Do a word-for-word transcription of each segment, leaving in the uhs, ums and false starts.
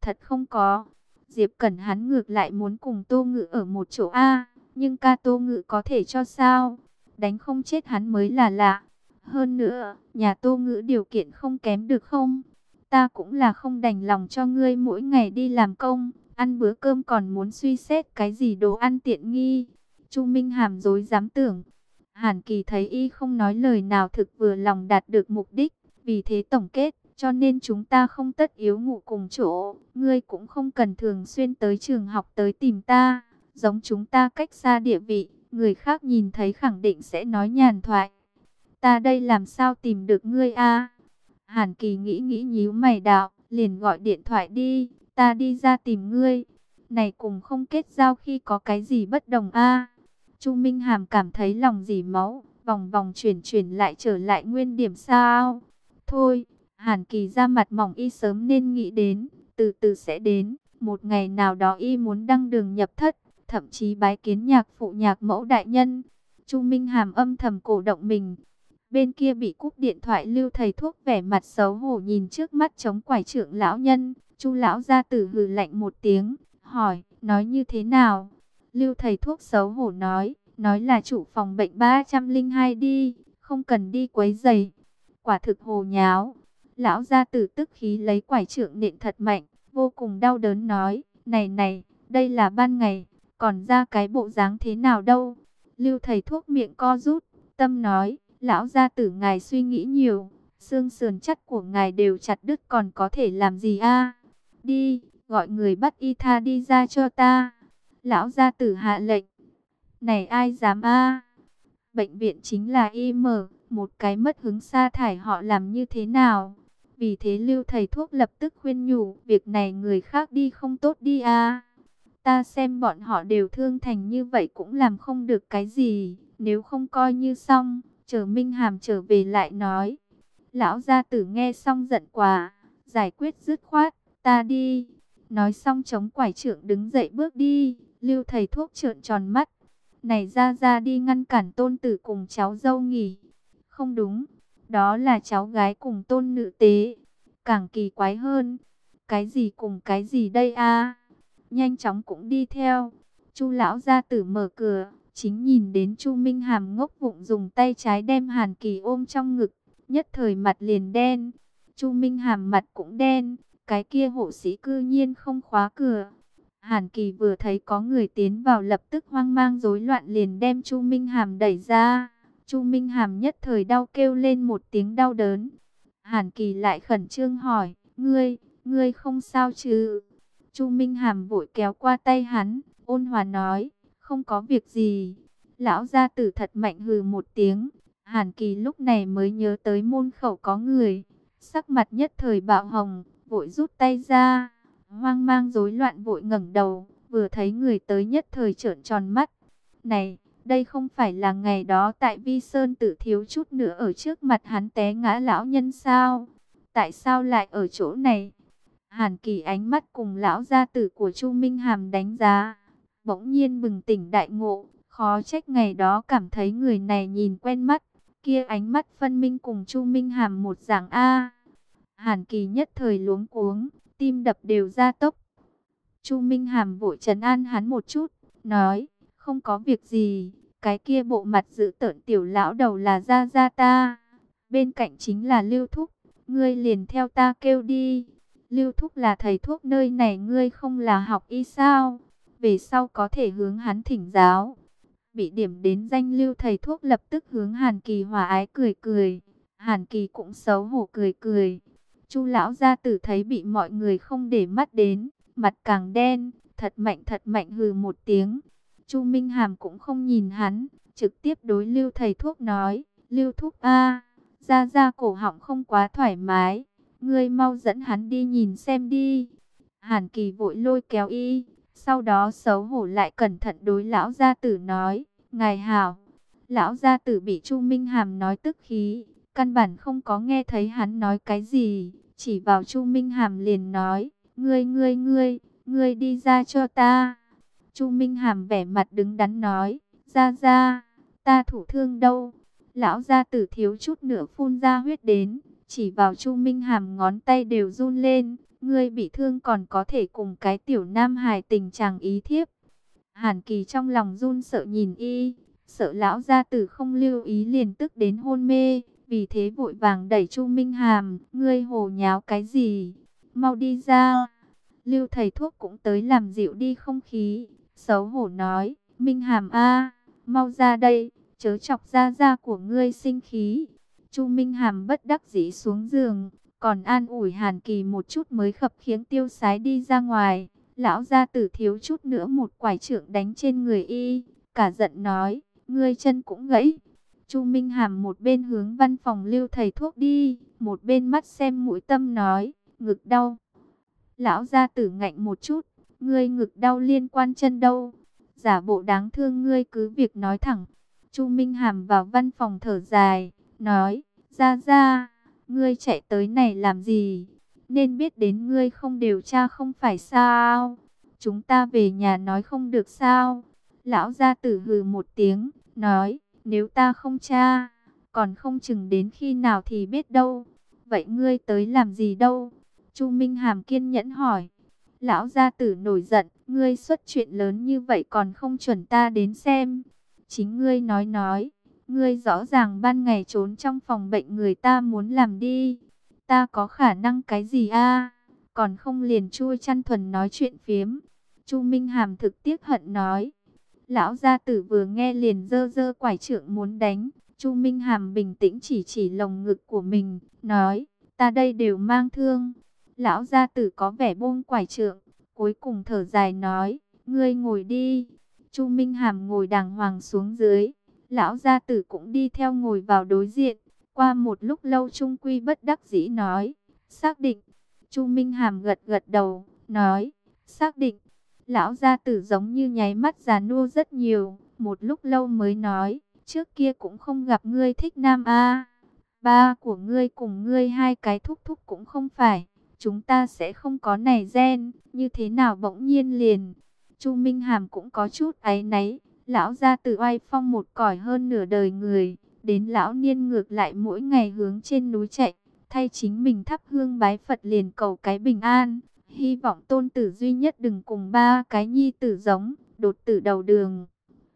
thật không có. Diệp Cẩn hắn ngược lại muốn cùng Tô Ngự ở một chỗ a, nhưng ca Tô Ngự có thể cho sao? Đánh không chết hắn mới là lạ. Hơn nữa, nhà Tô Ngự điều kiện không kém được không? Ta cũng là không đành lòng cho ngươi mỗi ngày đi làm công, ăn bữa cơm còn muốn suy xét cái gì đồ ăn tiện nghi. Chu Minh Hàm dối dám tưởng. Hàn Kỳ thấy y không nói lời nào thực vừa lòng đạt được mục đích, vì thế tổng kết, cho nên chúng ta không tất yếu ngủ cùng chỗ, ngươi cũng không cần thường xuyên tới trường học tới tìm ta, giống chúng ta cách xa địa vị, người khác nhìn thấy khẳng định sẽ nói nhàn thoại. Ta đây làm sao tìm được ngươi a? Hàn Kỳ nghĩ nghĩ nhíu mày đạo, liền gọi điện thoại đi, ta đi ra tìm ngươi. Này cùng không kết giao khi có cái gì bất đồng a? Chu Minh Hàm cảm thấy lòng dỉ máu, vòng vòng chuyển chuyển lại trở lại nguyên điểm sao? Thôi, Hàn Kỳ ra mặt mỏng y sớm nên nghĩ đến, từ từ sẽ đến, một ngày nào đó y muốn đăng đường nhập thất, thậm chí bái kiến nhạc phụ nhạc mẫu đại nhân. Chu Minh Hàm âm thầm cổ động mình. Bên kia bị cúp điện thoại, Lưu thầy thuốc vẻ mặt xấu hổ nhìn trước mắt chống quải trưởng lão nhân. Chu lão gia tử hừ lạnh một tiếng, hỏi, nói như thế nào? Lưu thầy thuốc xấu hổ nói, nói là chủ phòng bệnh ba trăm linh hai đi, không cần đi quấy rầy. Quả thực hồ nháo. Lão gia tử tức khí lấy quải trưởng nện thật mạnh, vô cùng đau đớn nói, này này, đây là ban ngày, còn ra cái bộ dáng thế nào đâu? Lưu thầy thuốc miệng co rút, tâm nói, lão gia tử ngài suy nghĩ nhiều, xương sườn chắc của ngài đều chặt đứt còn có thể làm gì a? Đi, gọi người bắt y tha đi ra cho ta. Lão gia tử hạ lệnh. Này ai dám a? Bệnh viện chính là y mở, một cái mất hứng sa thải họ làm như thế nào? Vì thế Lưu thầy thuốc lập tức khuyên nhủ, việc này người khác đi không tốt đi a. Ta xem bọn họ đều thương thành như vậy cũng làm không được cái gì, nếu không coi như xong, chờ Minh Hàm trở về lại nói. Lão gia tử nghe xong giận quá, giải quyết dứt khoát, ta đi. Nói xong chống quải trưởng đứng dậy bước đi, Lưu thầy thuốc trợn tròn mắt. Này ra ra đi ngăn cản tôn tử cùng cháu dâu nghỉ. Không đúng, đó là cháu gái cùng tôn nữ tế. Càng kỳ quái hơn, cái gì cùng cái gì đây a? Nhanh chóng cũng đi theo. Chu lão gia tử mở cửa, chính nhìn đến Chu Minh Hàm ngốc vụng dùng tay trái đem Hàn Kỳ ôm trong ngực, nhất thời mặt liền đen. Chu Minh Hàm mặt cũng đen, cái kia hộ sĩ cư nhiên không khóa cửa. Hàn Kỳ vừa thấy có người tiến vào lập tức hoang mang rối loạn liền đem Chu Minh Hàm đẩy ra. Chu Minh Hàm nhất thời đau kêu lên một tiếng đau đớn. Hàn Kỳ lại khẩn trương hỏi, ngươi, ngươi không sao chứ? Chu Minh Hàm vội kéo qua tay hắn, ôn hòa nói, không có việc gì. Lão gia tử thật mạnh hừ một tiếng. Hàn Kỳ lúc này mới nhớ tới môn khẩu có người, sắc mặt nhất thời bạo hồng, vội rút tay ra. Hoang mang rối loạn vội ngẩng đầu, vừa thấy người tới nhất thời trợn tròn mắt. Này, đây không phải là ngày đó tại Vi Sơn Tử thiếu chút nữa ở trước mặt hắn té ngã lão nhân sao? Tại sao lại ở chỗ này? Hàn Kỳ ánh mắt cùng lão gia tử của Chu Minh Hàm đánh giá, bỗng nhiên bừng tỉnh đại ngộ, khó trách ngày đó cảm thấy người này nhìn quen mắt, kia ánh mắt phân minh cùng Chu Minh Hàm một dạng a. Hàn Kỳ nhất thời luống cuống, tim đập đều ra tốc. Chu Minh Hàm vội trấn an hắn một chút, nói, không có việc gì, cái kia bộ mặt dữ tợn tiểu lão đầu là gia gia ta, bên cạnh chính là Lưu Thúc, ngươi liền theo ta kêu đi. Lưu Thúc là thầy thuốc nơi này, ngươi không là học y sao? Về sau có thể hướng hắn thỉnh giáo. Bị điểm đến danh Lưu thầy thuốc lập tức hướng Hàn Kỳ hòa ái cười cười. Hàn Kỳ cũng xấu hổ cười cười. Chu lão gia tử thấy bị mọi người không để mắt đến, mặt càng đen, thật mạnh thật mạnh hừ một tiếng. Chu Minh Hàm cũng không nhìn hắn, trực tiếp đối Lưu thầy thuốc nói, Lưu Thúc a, gia gia cổ họng không quá thoải mái, ngươi mau dẫn hắn đi nhìn xem đi. Hàn Kỳ vội lôi kéo y, sau đó xấu hổ lại cẩn thận đối lão gia tử nói, ngài hảo. Lão gia tử bị Chu Minh Hàm nói tức khí, căn bản không có nghe thấy hắn nói cái gì, chỉ vào Chu Minh Hàm liền nói, ngươi ngươi ngươi, ngươi đi ra cho ta. Chu Minh Hàm vẻ mặt đứng đắn nói, ra ra, ta thủ thương đâu. Lão gia tử thiếu chút nữa phun ra huyết đến, chỉ vào Chu Minh Hàm ngón tay đều run lên, ngươi bị thương còn có thể cùng cái tiểu nam hài tình chàng ý thiếp. Hàn Kỳ trong lòng run sợ nhìn y, sợ lão gia tử không lưu ý liền tức đến hôn mê, vì thế vội vàng đẩy Chu Minh Hàm, ngươi hồ nháo cái gì, mau đi ra. Lưu thầy thuốc cũng tới làm dịu đi không khí, xấu hổ nói, Minh Hàm a, mau ra đây, chớ chọc gia gia của ngươi sinh khí. Chu Minh Hàm bất đắc dĩ xuống giường, còn an ủi Hàn Kỳ một chút mới khập khiễng tiêu sái đi ra ngoài. Lão gia tử thiếu chút nữa một quải trượng đánh trên người y, cả giận nói, ngươi chân cũng gãy. Chu Minh Hàm một bên hướng văn phòng Lưu thầy thuốc đi, một bên mắt xem mũi tâm nói, ngực đau. Lão gia tử ngạnh một chút, ngươi ngực đau liên quan chân đâu? Giả bộ đáng thương ngươi cứ việc nói thẳng. Chu Minh Hàm vào văn phòng thở dài, nói, gia gia, ngươi chạy tới này làm gì? Nên biết đến ngươi không điều tra không phải sao? Chúng ta về nhà nói không được sao? Lão gia tử hừ một tiếng, nói, nếu ta không tra, còn không chừng đến khi nào thì biết đâu. Vậy ngươi tới làm gì đâu? Chu Minh Hàm kiên nhẫn hỏi. Lão gia tử nổi giận, ngươi xuất chuyện lớn như vậy còn không chuẩn ta đến xem. Chính ngươi nói nói, ngươi rõ ràng ban ngày trốn trong phòng bệnh người ta muốn làm đi. Ta có khả năng cái gì a? Còn không liền chui chăn thuần nói chuyện phiếm. Chu Minh Hàm thực tiếc hận nói. Lão gia tử vừa nghe liền dơ dơ quải trượng muốn đánh. Chu Minh Hàm bình tĩnh chỉ chỉ lồng ngực của mình, nói, ta đây đều mang thương. Lão gia tử có vẻ buông quải trượng, cuối cùng thở dài nói, ngươi ngồi đi. Chu Minh Hàm ngồi đàng hoàng xuống dưới, lão gia tử cũng đi theo ngồi vào đối diện. Qua một lúc lâu trung quy bất đắc dĩ nói, xác định. Chu Minh Hàm gật gật đầu, nói, xác định. Lão gia tử giống như nháy mắt già nua rất nhiều, một lúc lâu mới nói, trước kia cũng không gặp ngươi thích nam a, ba của ngươi cùng ngươi hai cái thúc thúc cũng không phải, chúng ta sẽ không có này gen, như thế nào bỗng nhiên liền. Chu Minh Hàm cũng có chút áy náy, lão gia tử oai phong một cõi hơn nửa đời người, đến lão niên ngược lại mỗi ngày hướng trên núi chạy, thay chính mình thắp hương bái Phật liền cầu cái bình an. Hy vọng tôn tử duy nhất đừng cùng ba cái nhi tử giống, đột tử đầu đường.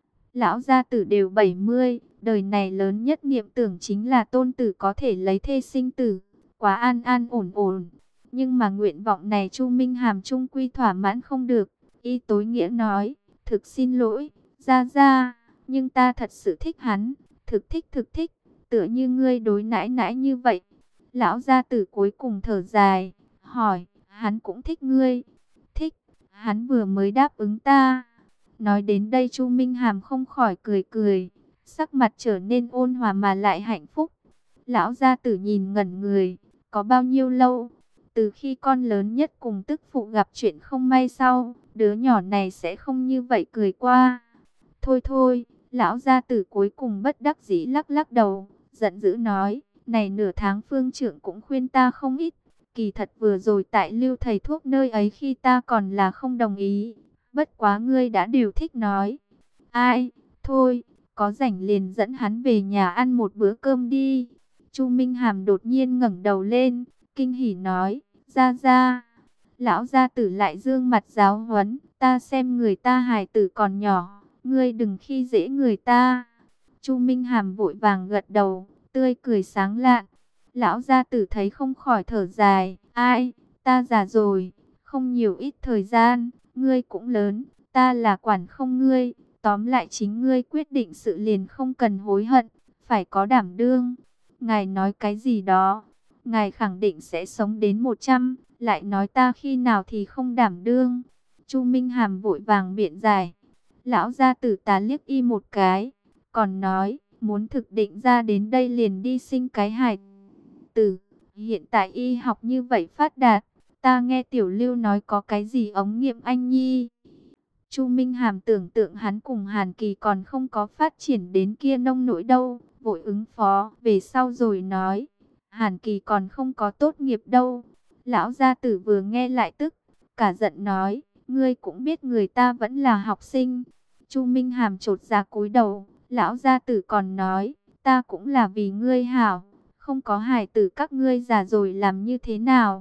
Lão gia tử đều bảy mươi, đời này lớn nhất niệm tưởng chính là tôn tử có thể lấy thê sinh tử, quá an an ổn ổn. Nhưng mà nguyện vọng này Chu Minh Hàm trung quy thỏa mãn không được. Y tối nghĩa nói, thực xin lỗi, gia gia, nhưng ta thật sự thích hắn, thực thích thực thích, tựa như ngươi đối nãi nãi như vậy. Lão gia tử cuối cùng thở dài, hỏi, hắn cũng thích ngươi? Thích, hắn vừa mới đáp ứng ta. Nói đến đây Chu Minh Hàm không khỏi cười cười, sắc mặt trở nên ôn hòa mà lại hạnh phúc. Lão gia tử nhìn ngẩn người, có bao nhiêu lâu? Từ khi con lớn nhất cùng tức phụ gặp chuyện không may sau, đứa nhỏ này sẽ không như vậy cười qua. Thôi thôi, lão gia tử cuối cùng bất đắc dĩ lắc lắc đầu, giận dữ nói, này nửa tháng phương trưởng cũng khuyên ta không ít. Kỳ thật vừa rồi tại Lưu thầy thuốc nơi ấy khi ta còn là không đồng ý. Bất quá ngươi đã đều thích nói. Ai, thôi, có rảnh liền dẫn hắn về nhà ăn một bữa cơm đi. Chu Minh Hàm đột nhiên ngẩng đầu lên, kinh hỉ nói, gia gia. Lão gia tử lại dương mặt giáo huấn, ta xem người ta hài tử còn nhỏ, ngươi đừng khi dễ người ta. Chu Minh Hàm vội vàng gật đầu, tươi cười sáng lạn. Lão gia tử thấy không khỏi thở dài, ai, ta già rồi, không nhiều ít thời gian, ngươi cũng lớn, ta là quản không ngươi, tóm lại chính ngươi quyết định sự liền không cần hối hận, phải có đảm đương. Ngài nói cái gì đó, ngài khẳng định sẽ sống đến một trăm, lại nói ta khi nào thì không đảm đương. Chu Minh Hàm vội vàng biện giải. Lão gia tử tá liếc y một cái, còn nói, muốn thực định ra đến đây liền đi sinh cái hài tử. Hiện tại y học như vậy phát đạt, ta nghe Tiểu Lưu nói có cái gì ống nghiệm anh nhi. Chu Minh Hàm tưởng tượng hắn cùng Hàn Kỳ còn không có phát triển đến kia nông nỗi đâu, vội ứng phó, về sau rồi nói, Hàn Kỳ còn không có tốt nghiệp đâu. Lão gia tử vừa nghe lại tức, cả giận nói, ngươi cũng biết người ta vẫn là học sinh. Chu Minh Hàm chột dạ cúi đầu, lão gia tử còn nói, ta cũng là vì ngươi hảo, không có hài tử các ngươi già rồi làm như thế nào.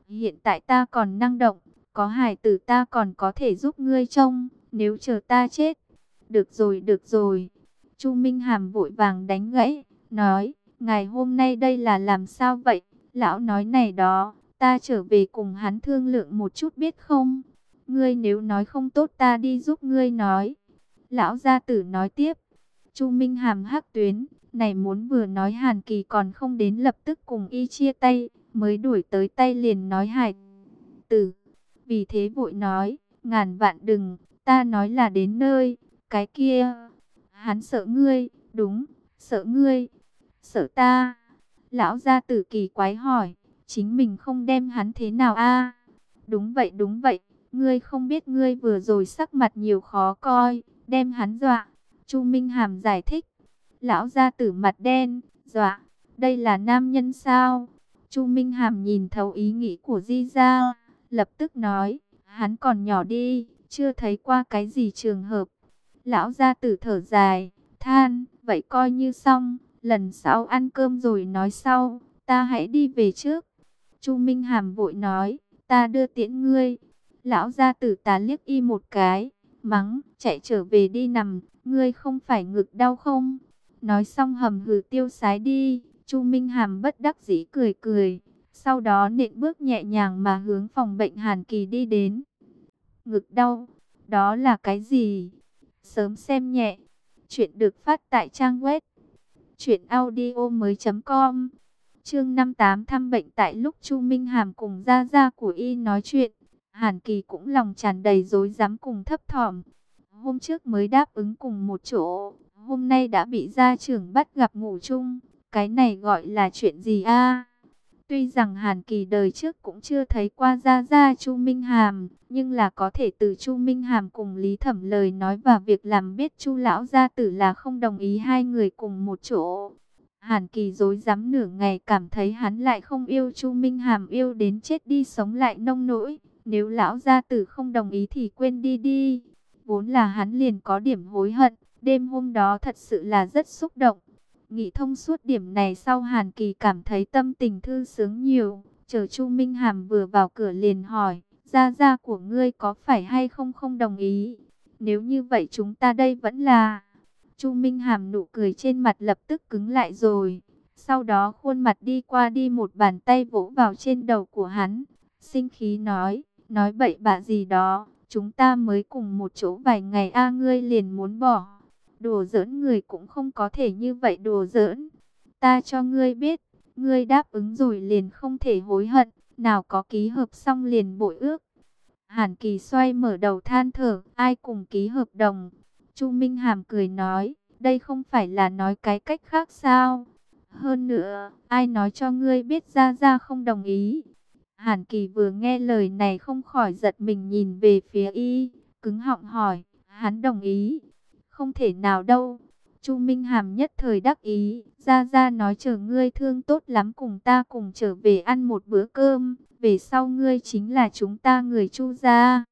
Hiện tại ta còn năng động, có hài tử ta còn có thể giúp ngươi trông, nếu chờ ta chết. Được rồi, được rồi. Chu Minh Hàm vội vàng đánh gãy, nói, ngày hôm nay đây là làm sao vậy? Lão nói này đó, ta trở về cùng hắn thương lượng một chút biết không? Ngươi nếu nói không tốt ta đi giúp ngươi nói. Lão gia tử nói tiếp. Chu Minh Hàm hắc tuyến, này muốn vừa nói Hàn Kỳ còn không đến lập tức cùng y chia tay, mới đuổi tới tay liền nói hài tử. Vì thế vội nói, ngàn vạn đừng, ta nói là đến nơi, cái kia. Hắn sợ ngươi, đúng, sợ ngươi, sợ ta. Lão gia tử kỳ quái hỏi, chính mình không đem hắn thế nào a? Đúng vậy, đúng vậy, ngươi không biết ngươi vừa rồi sắc mặt nhiều khó coi, đem hắn dọa. Chu Minh Hàm giải thích. Lão gia tử mặt đen, dọa, đây là nam nhân sao? Chu Minh Hàm nhìn thấu ý nghĩ của Di Gia, lập tức nói, hắn còn nhỏ đi, chưa thấy qua cái gì trường hợp. Lão gia tử thở dài, than, vậy coi như xong, lần sau ăn cơm rồi nói sau, ta hãy đi về trước. Chu Minh Hàm vội nói, ta đưa tiễn ngươi. Lão gia tử tá liếc y một cái, mắng, chạy trở về đi nằm, ngươi không phải ngực đau không? Nói xong hầm hừ tiêu sái đi. Chu Minh Hàm bất đắc dĩ cười cười, sau đó nện bước nhẹ nhàng mà hướng phòng bệnh Hàn Kỳ đi đến. Ngực đau, đó là cái gì? Sớm xem nhẹ. Chuyện được phát tại trang web truyện audio mới chấm com. Chương năm mươi tám thăm bệnh. Tại lúc Chu Minh Hàm cùng gia gia của y nói chuyện, Hàn Kỳ cũng lòng tràn đầy rối rắm cùng thấp thỏm. Hôm trước mới đáp ứng cùng một chỗ, hôm nay đã bị gia trưởng bắt gặp ngủ chung. Cái này gọi là chuyện gì a? Tuy rằng Hàn Kỳ đời trước cũng chưa thấy qua gia gia Chu Minh Hàm, nhưng là có thể từ Chu Minh Hàm cùng Lý Thẩm lời nói và việc làm biết Chu lão gia tử là không đồng ý hai người cùng một chỗ. Hàn Kỳ rối rắm nửa ngày, cảm thấy hắn lại không yêu Chu Minh Hàm yêu đến chết đi sống lại nông nỗi. Nếu lão gia tử không đồng ý thì quên đi đi. Vốn là hắn liền có điểm hối hận, đêm hôm đó thật sự là rất xúc động. Nghĩ thông suốt điểm này sau, Hàn Kỳ cảm thấy tâm tình thư sướng nhiều. Chờ Chu Minh Hàm vừa vào cửa liền hỏi, gia gia của ngươi có phải hay không không đồng ý? Nếu như vậy chúng ta đây vẫn là... Chu Minh Hàm nụ cười trên mặt lập tức cứng lại rồi. Sau đó khuôn mặt đi qua đi một bàn tay vỗ vào trên đầu của hắn. Sinh khí nói, nói bậy bạ gì đó, chúng ta mới cùng một chỗ vài ngày a ngươi liền muốn bỏ. Đùa giỡn người cũng không có thể như vậy đùa giỡn. Ta cho ngươi biết, ngươi đáp ứng rồi liền không thể hối hận, nào có ký hợp xong liền bội ước. Hàn Kỳ xoay mở đầu than thở, ai cùng ký hợp đồng? Chu Minh Hàm cười nói, đây không phải là nói cái cách khác sao? Hơn nữa, ai nói cho ngươi biết gia gia không đồng ý? Hàn Kỳ vừa nghe lời này không khỏi giật mình nhìn về phía y, cứng họng hỏi, hắn đồng ý? Không thể nào đâu. Chu Minh Hàm nhất thời đắc ý, gia gia nói chờ ngươi thương tốt lắm cùng ta cùng trở về ăn một bữa cơm, về sau ngươi chính là chúng ta người Chu gia.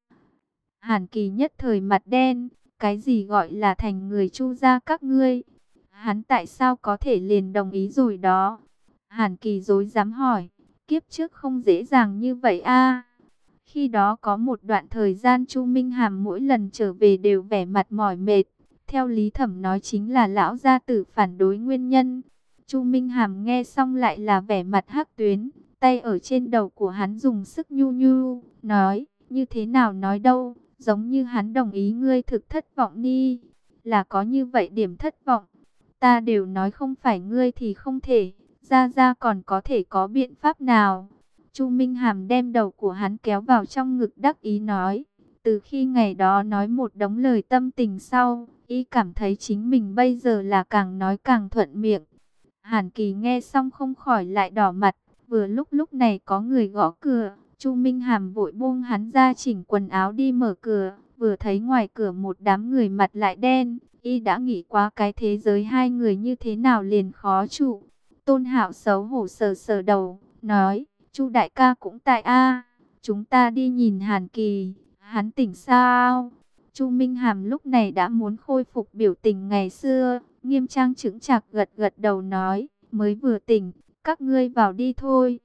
Hàn Kỳ nhất thời mặt đen, cái gì gọi là thành người Chu gia các ngươi? Hắn tại sao có thể liền đồng ý rồi đó? Hàn Kỳ rối rắm hỏi, kiếp trước không dễ dàng như vậy a. Khi đó có một đoạn thời gian Chu Minh Hàm mỗi lần trở về đều vẻ mặt mỏi mệt. Theo Lý Thẩm nói chính là lão gia tử phản đối nguyên nhân. Chu Minh Hàm nghe xong lại là vẻ mặt hắc tuyến, tay ở trên đầu của hắn dùng sức nhu nhu, nói, như thế nào nói đâu, giống như hắn đồng ý ngươi thực thất vọng đi, là có như vậy điểm thất vọng. Ta đều nói không phải ngươi thì không thể, gia gia còn có thể có biện pháp nào? Chu Minh Hàm đem đầu của hắn kéo vào trong ngực đắc ý nói, từ khi ngày đó nói một đống lời tâm tình sau, y cảm thấy chính mình bây giờ là càng nói càng thuận miệng. Hàn Kỳ nghe xong không khỏi lại đỏ mặt, vừa lúc lúc này có người gõ cửa, Chu Minh Hàm vội buông hắn ra chỉnh quần áo đi mở cửa, vừa thấy ngoài cửa một đám người mặt lại đen, y đã nghĩ quá cái thế giới hai người như thế nào liền khó trụ. Tôn Hạo xấu hổ sờ sờ đầu, nói, Chu đại ca cũng tại a, chúng ta đi nhìn Hàn Kỳ, hắn tỉnh sao? Chu Minh Hàm lúc này đã muốn khôi phục biểu tình ngày xưa, nghiêm trang chững chạc gật gật đầu nói, mới vừa tỉnh, các ngươi vào đi thôi.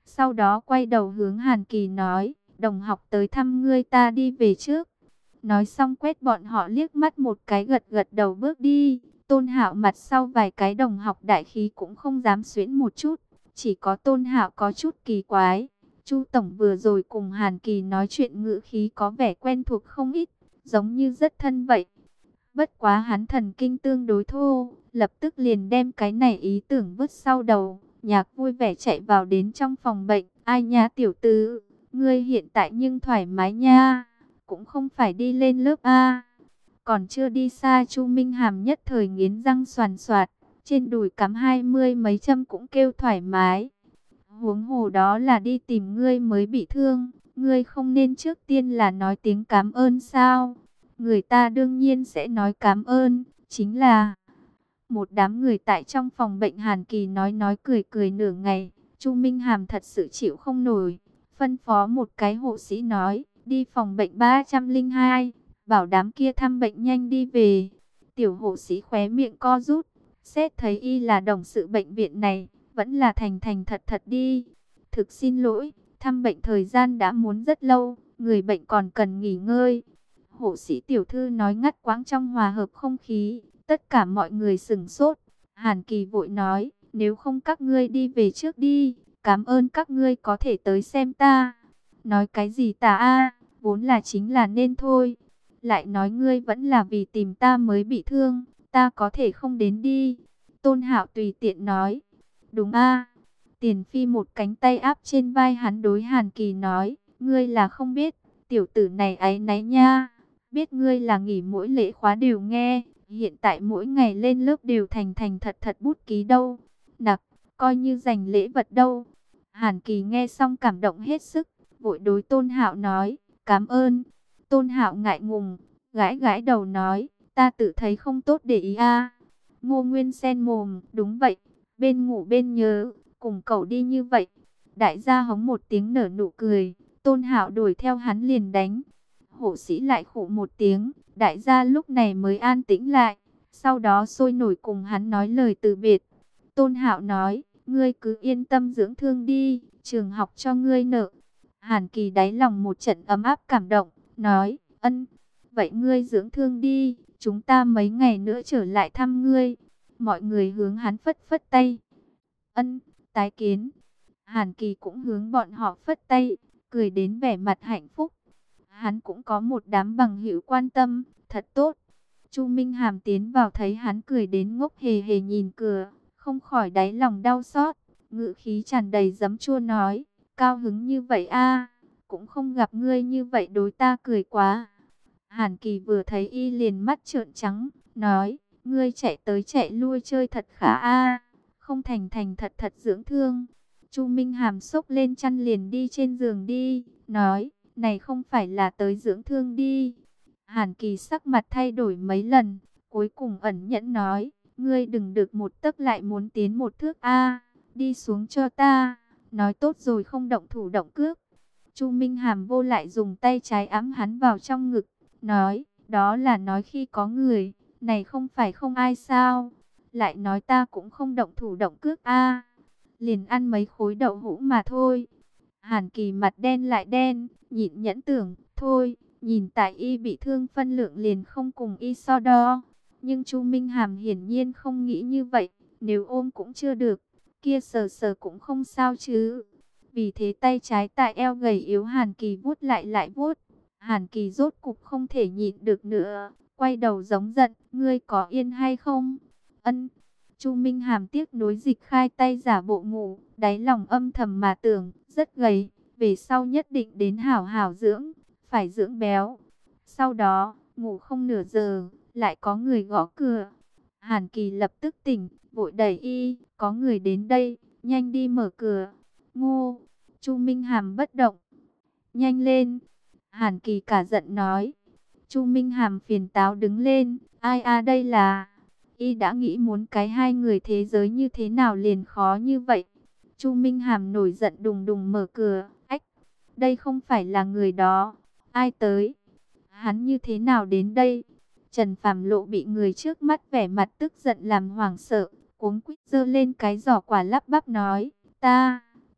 Sau đó quay đầu hướng Hàn Kỳ nói, đồng học tới thăm ngươi, ta đi về trước. Nói xong quét bọn họ liếc mắt một cái, gật gật đầu bước đi. Tôn Hạo mặt sau vài cái đồng học đại khí cũng không dám xuyễn một chút. Chỉ có Tôn Hạo có chút kỳ quái. Chu Tổng vừa rồi cùng Hàn Kỳ nói chuyện ngữ khí có vẻ quen thuộc không ít, giống như rất thân vậy. Bất quá hắn thần kinh tương đối thô, lập tức liền đem cái này ý tưởng vứt sau đầu. Nhạc vui vẻ chạy vào đến trong phòng bệnh. Ai nha tiểu tử, ngươi hiện tại nhưng thoải mái nha, cũng không phải đi lên lớp A. Còn chưa đi xa, Chu Minh Hàm nhất thời nghiến răng xoàn xoạt, trên đùi cắm hai mươi mấy châm cũng kêu thoải mái. Huống hồ đó là đi tìm ngươi mới bị thương, ngươi không nên trước tiên là nói tiếng cảm ơn sao? Người ta đương nhiên sẽ nói cảm ơn, chính là... Một đám người tại trong phòng bệnh Hàn Kỳ nói nói cười cười nửa ngày, Chu Minh Hàm thật sự chịu không nổi, phân phó một cái hộ sĩ nói, đi phòng bệnh ba không hai, bảo đám kia thăm bệnh nhanh đi về. Tiểu hộ sĩ khóe miệng co rút, xét thấy y là đồng sự bệnh viện này, vẫn là thành thành thật thật đi. Thực xin lỗi, thăm bệnh thời gian đã muốn rất lâu, người bệnh còn cần nghỉ ngơi. Hộ sĩ tiểu thư nói ngắt quãng trong hòa hợp không khí, tất cả mọi người sửng sốt. Hàn Kỳ vội nói, nếu không các ngươi đi về trước đi, cảm ơn các ngươi có thể tới xem ta. Nói cái gì tà a, vốn là chính là nên thôi. Lại nói ngươi vẫn là vì tìm ta mới bị thương, ta có thể không đến đi. Tôn Hạo tùy tiện nói, đúng a. Tiền Phi một cánh tay áp trên vai hắn đối Hàn Kỳ nói, ngươi là không biết, tiểu tử này áy náy nha. Biết ngươi là nghỉ mỗi lễ khóa đều nghe, hiện tại mỗi ngày lên lớp đều thành thành thật thật bút ký đâu. Nặc, coi như dành lễ vật đâu. Hàn Kỳ nghe xong cảm động hết sức, vội đối Tôn Hạo nói, cảm ơn. Tôn Hạo ngại ngùng, gãi gãi đầu nói, ta tự thấy không tốt để ý a. Ngô Nguyên sen mồm, đúng vậy, bên ngủ bên nhớ, cùng cậu đi như vậy. Đại gia hống một tiếng nở nụ cười, Tôn Hạo đuổi theo hắn liền đánh. Hộ sĩ lại khụ một tiếng, đại gia lúc này mới an tĩnh lại, sau đó sôi nổi cùng hắn nói lời từ biệt. Tôn Hạo nói, ngươi cứ yên tâm dưỡng thương đi, trường học cho ngươi nợ. Hàn Kỳ đáy lòng một trận ấm áp cảm động, nói, ân, vậy ngươi dưỡng thương đi, chúng ta mấy ngày nữa trở lại thăm ngươi. Mọi người hướng hắn phất phất tay. Ân, tái kiến. Hàn Kỳ cũng hướng bọn họ phất tay, cười đến vẻ mặt hạnh phúc. Hắn cũng có một đám bằng hữu quan tâm, thật tốt. Chu Minh Hàm tiến vào thấy hắn cười đến ngốc hề hề nhìn cửa, không khỏi đáy lòng đau xót, ngữ khí tràn đầy giấm chua nói, cao hứng như vậy a, cũng không gặp ngươi như vậy đối ta cười quá. Hàn Kỳ vừa thấy y liền mắt trợn trắng, nói, ngươi chạy tới chạy lui chơi thật khá a, không thành thành thật thật dưỡng thương. Chu Minh Hàm xốc lên chăn liền đi trên giường đi, nói, này không phải là tới dưỡng thương đi. Hàn Kỳ sắc mặt thay đổi mấy lần, cuối cùng ẩn nhẫn nói, ngươi đừng được một tấc lại muốn tiến một thước a, đi xuống cho ta. Nói tốt rồi không động thủ động cước. Chu Minh Hàm vô lại dùng tay trái ẵm hắn vào trong ngực, nói, đó là nói khi có người, này không phải không ai sao. Lại nói ta cũng không động thủ động cước a, liền ăn mấy khối đậu hũ mà thôi. Hàn Kỳ mặt đen lại đen, nhịn nhẫn tưởng, thôi, nhìn tại y bị thương phân lượng liền không cùng y so đo. Nhưng Chu Minh Hàm hiển nhiên không nghĩ như vậy, nếu ôm cũng chưa được, kia sờ sờ cũng không sao chứ. Vì thế tay trái tại eo gầy yếu Hàn Kỳ vuốt lại lại vuốt. Hàn Kỳ rốt cục không thể nhịn được nữa, quay đầu giống giận, ngươi có yên hay không? Ân. Chu Minh Hàm tiếc nối dịch khai tay giả bộ ngủ, đáy lòng âm thầm mà tưởng, rất gầy, về sau nhất định đến hảo hảo dưỡng, phải dưỡng béo. Sau đó, ngủ không nửa giờ, lại có người gõ cửa. Hàn Kỳ lập tức tỉnh, vội đẩy y, có người đến đây, nhanh đi mở cửa. Ngô, Chu Minh Hàm bất động. Nhanh lên. Hàn Kỳ cả giận nói. Chu Minh Hàm phiền táo đứng lên, ai a đây là... Y đã nghĩ muốn cái hai người thế giới như thế nào liền khó như vậy. Chu Minh Hàm nổi giận đùng đùng mở cửa. Ách, đây không phải là người đó. Ai tới? Hắn như thế nào đến đây? Trần Phàm Lộ bị người trước mắt vẻ mặt tức giận làm hoảng sợ, cuống quýt giơ lên cái giỏ quả lắp bắp nói, ta, ta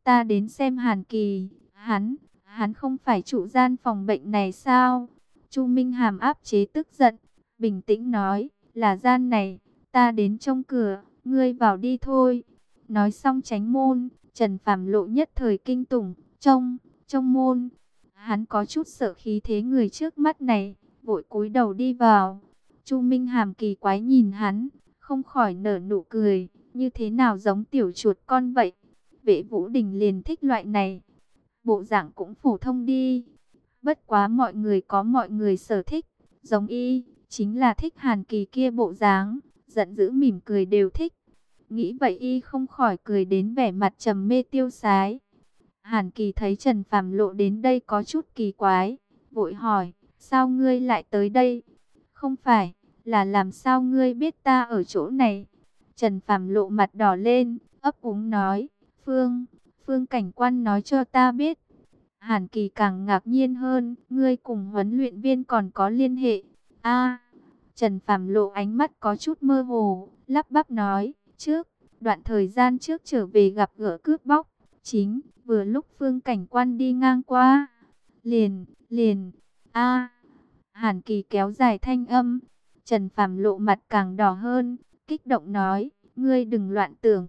ta đến xem Hàn Kỳ, hắn, hắn không phải trụ gian phòng bệnh này sao? Chu Minh Hàm áp chế tức giận, bình tĩnh nói, là gian này, ta đến trông cửa, ngươi vào đi thôi. Nói xong tránh môn, Trần Phàm Lộ nhất thời kinh tủng, trông, trông môn. Hắn có chút sợ khí thế người trước mắt này, vội cúi đầu đi vào. Chu Minh Hàm kỳ quái nhìn hắn, không khỏi nở nụ cười, như thế nào giống tiểu chuột con vậy. Vệ Vũ Đình liền thích loại này, bộ dạng cũng phổ thông đi. Bất quá mọi người có mọi người sở thích, giống y, chính là thích Hàn Kỳ kia bộ dáng, giận dữ mỉm cười đều thích. Nghĩ vậy y không khỏi cười đến vẻ mặt trầm mê tiêu sái. Hàn Kỳ thấy Trần Phàm Lộ đến đây có chút kỳ quái, vội hỏi, sao ngươi lại tới đây? Không phải, là làm sao ngươi biết ta ở chỗ này? Trần Phàm Lộ mặt đỏ lên, ấp úng nói, Phương, Phương cảnh quan nói cho ta biết. Hàn Kỳ càng ngạc nhiên hơn, ngươi cùng huấn luyện viên còn có liên hệ. A, Trần Phàm Lộ ánh mắt có chút mơ hồ, lắp bắp nói, trước, đoạn thời gian trước trở về gặp gỡ cướp bóc, chính, vừa lúc Phương cảnh quan đi ngang qua. Liền, liền, A, Hàn Kỳ kéo dài thanh âm. Trần Phàm Lộ mặt càng đỏ hơn, kích động nói, ngươi đừng loạn tưởng.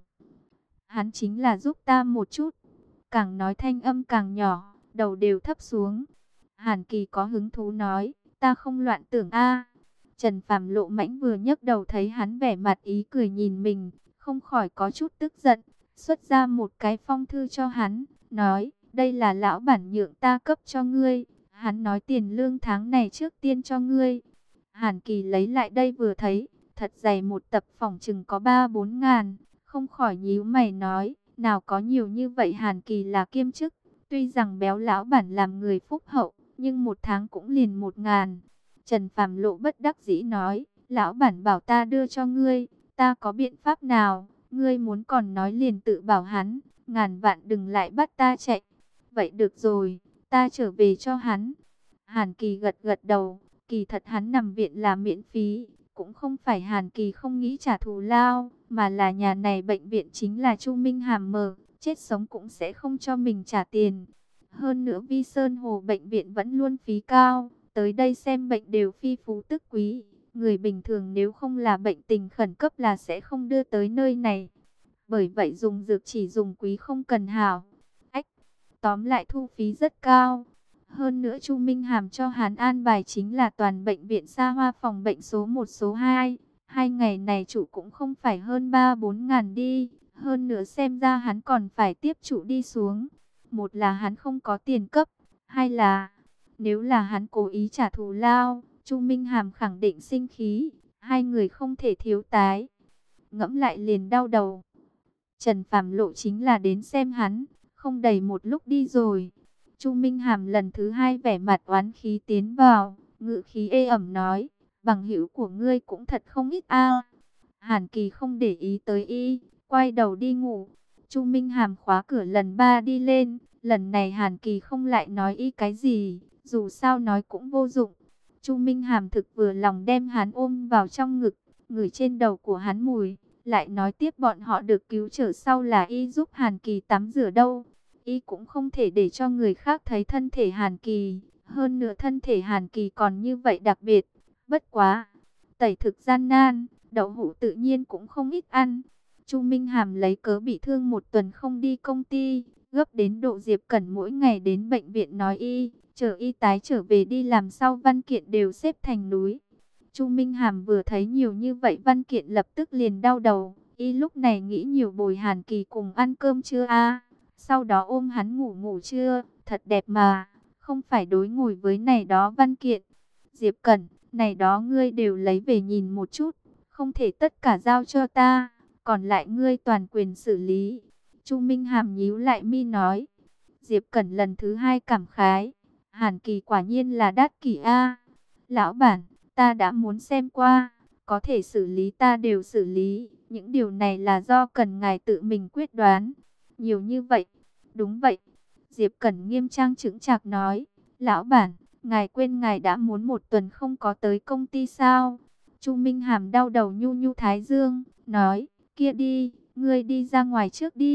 Hắn chính là giúp ta một chút. Càng nói thanh âm càng nhỏ, đầu đều thấp xuống. Hàn Kỳ có hứng thú nói, ta không loạn tưởng a. Trần Phàm Lộ mãnh vừa nhấc đầu thấy hắn vẻ mặt ý cười nhìn mình, không khỏi có chút tức giận, xuất ra một cái phong thư cho hắn, nói, đây là lão bản nhượng ta cấp cho ngươi, hắn nói tiền lương tháng này trước tiên cho ngươi. Hàn Kỳ lấy lại đây vừa thấy, thật dày một tập phỏng chừng có ba bốn ngàn, không khỏi nhíu mày nói, nào có nhiều như vậy. Hàn Kỳ là kiêm chức, tuy rằng béo lão bản làm người phúc hậu, nhưng một tháng cũng liền một ngàn. Trần Phàm Lộ bất đắc dĩ nói, lão bản bảo ta đưa cho ngươi, ta có biện pháp nào, ngươi muốn còn nói liền tự bảo hắn, ngàn vạn đừng lại bắt ta chạy. Vậy được rồi, ta trở về cho hắn. Hàn Kỳ gật gật đầu, kỳ thật hắn nằm viện là miễn phí, cũng không phải Hàn Kỳ không nghĩ trả thù lao, mà là nhà này bệnh viện chính là Chu Minh Hàm mở, chết sống cũng sẽ không cho mình trả tiền. Hơn nữa Vi Sơn Hồ bệnh viện vẫn luôn phí cao, tới đây xem bệnh đều phi phú tức quý. Người bình thường nếu không là bệnh tình khẩn cấp là sẽ không đưa tới nơi này. Bởi vậy dùng dược chỉ dùng quý không cần hảo. Ách, tóm lại thu phí rất cao. Hơn nữa Chu Minh Hàm cho hắn an bài chính là toàn bệnh viện xa hoa phòng bệnh số một số hai. Hai ngày này chủ cũng không phải hơn ba bốn ngàn đi. Hơn nữa xem ra hắn còn phải tiếp chủ đi xuống. Một là hắn không có tiền cấp. Hai là nếu là hắn cố ý trả thù lao, Chu Minh Hàm khẳng định sinh khí. Hai người không thể thiếu tái. Ngẫm lại liền đau đầu. Trần Phàm Lộ chính là đến xem hắn. Không đầy một lúc đi rồi. Chu Minh Hàm lần thứ hai vẻ mặt oán khí tiến vào, ngự khí ê ẩm nói, bằng hữu của ngươi cũng thật không ít a. Hàn Kỳ không để ý tới y, quay đầu đi ngủ. Chu Minh Hàm khóa cửa lần ba đi lên, lần này Hàn Kỳ không lại nói y cái gì, dù sao nói cũng vô dụng. Chu Minh Hàm thực vừa lòng đem hắn ôm vào trong ngực, ngửi trên đầu của hắn mùi, lại nói tiếp bọn họ được cứu trở sau là y giúp Hàn Kỳ tắm rửa đâu. Y cũng không thể để cho người khác thấy thân thể Hàn Kỳ. Hơn nữa thân thể Hàn Kỳ còn như vậy đặc biệt. Bất quá, tẩy thực gian nan, đậu hũ tự nhiên cũng không ít ăn. Chu Minh Hàm lấy cớ bị thương một tuần không đi công ty, gấp đến độ Diệp Cẩn mỗi ngày đến bệnh viện nói y, chờ y tái trở về đi làm sau văn kiện đều xếp thành núi. Chu Minh Hàm vừa thấy nhiều như vậy văn kiện lập tức liền đau đầu. Y lúc này nghĩ nhiều bồi Hàn Kỳ cùng ăn cơm chưa a? Sau đó ôm hắn ngủ ngủ chưa, thật đẹp mà, không phải đối ngồi với này đó văn kiện. Diệp Cẩn, này đó ngươi đều lấy về nhìn một chút, không thể tất cả giao cho ta, còn lại ngươi toàn quyền xử lý. Chu Minh Hàm nhíu lại mi nói. Diệp Cẩn lần thứ hai cảm khái, Hàn Kỳ quả nhiên là đắt kỷ a. Lão bản, ta đã muốn xem qua, có thể xử lý ta đều xử lý, những điều này là do cần ngài tự mình quyết đoán. Nhiều như vậy. Đúng vậy. Diệp Cẩn nghiêm trang chững chạc nói. Lão bản, ngài quên ngài đã muốn một tuần không có tới công ty sao? Chu Minh Hàm đau đầu nhu nhu thái dương, nói, kia đi, ngươi đi ra ngoài trước đi,